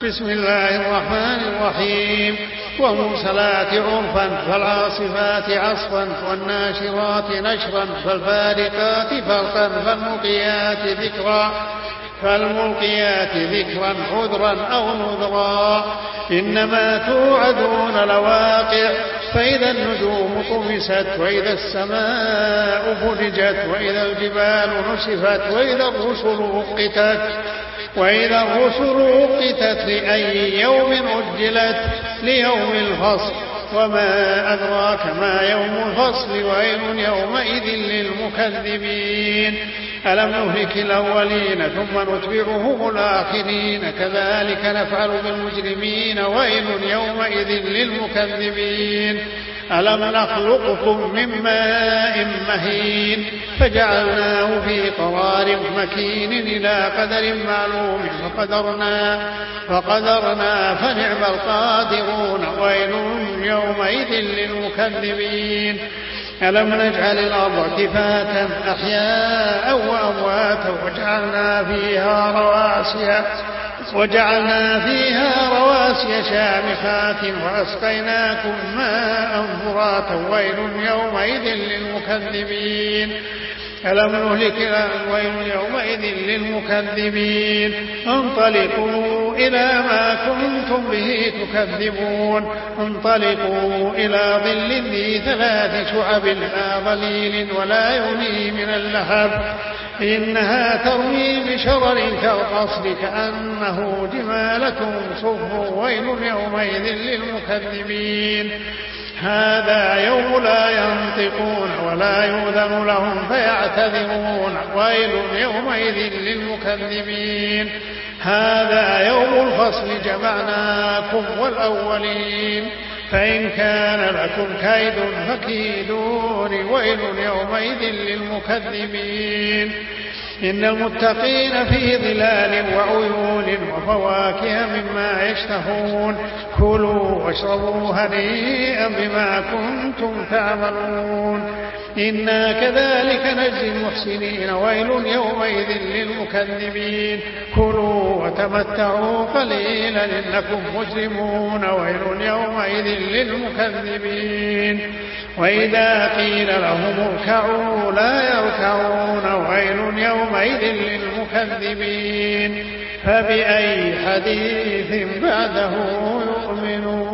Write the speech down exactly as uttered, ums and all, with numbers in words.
بسم الله الرحمن الرحيم والمرسلات عرفا فالعاصفات عصفا والناشرات نشرا فالفارقات فرقا فالملقيات ذكرا فالملقيات ذكرا عذرا أو نذرا إنما توعدون لواقع فإذا النجوم طمست وإذا السماء فرجت وإذا الجبال نسفت وإذا الرسل أقتت وإذا الرسل أقتت لأي يوم أجلت ليوم الفصل وما أدراك ما يوم الفصل ويل يومئذ للمكذبين ألم نهلك الأولين ثم نتبعهم الآخرين كذلك نفعل بالمجرمين ويل يومئذ للمكذبين ألم نخلقكم من ماء مهين فجعلناه في قرار مكين إلى قدر معلوم فقدرنا فقدرنا فنعم القادرون ويل يومئذ للمكذبين ألم نجعل الأرض كفاة أحياء وأمواتا وجعلنا فيها رواسي وجعلنا فيها رواسي شامخات وأسقيناكم ماء فراتا ويل يومئذ للمكذبين ألم نهلك ويل يومئذ للمكذبين انطلقوا إلى ما كنتم به تكذبون انطلقوا إلى ظل ذي ثلاث شعب لا ظليل ولا يغني من اللهب إنها ترمي بشرر كالقصر كأنه جمالة صفر ويل يومئذ للمكذبين هذا يوم لا ينطقون ولا يؤذن لهم فيعتذرون ويل يومئذ للمكذبين هذا يوم الفصل جمعناكم والأولين فإن كان لكم كيد فكيدون ويل يومئذ للمكذبين إن المتقين في ظلال وعيون وفواكه مما يشتهون كلوا واشربوا هنيئا بما كنتم تعملون إنا كذلك نجزي المحسنين ويل يومئذ للمكذبين كلوا وتمتعوا قليلا إنكم مجرمون ويل يومئذ للمكذبين وإذا قيل لهم اركعوا لا يركعون ويل يومئذ للمكذبين فبأي حديث بعده يؤمنون.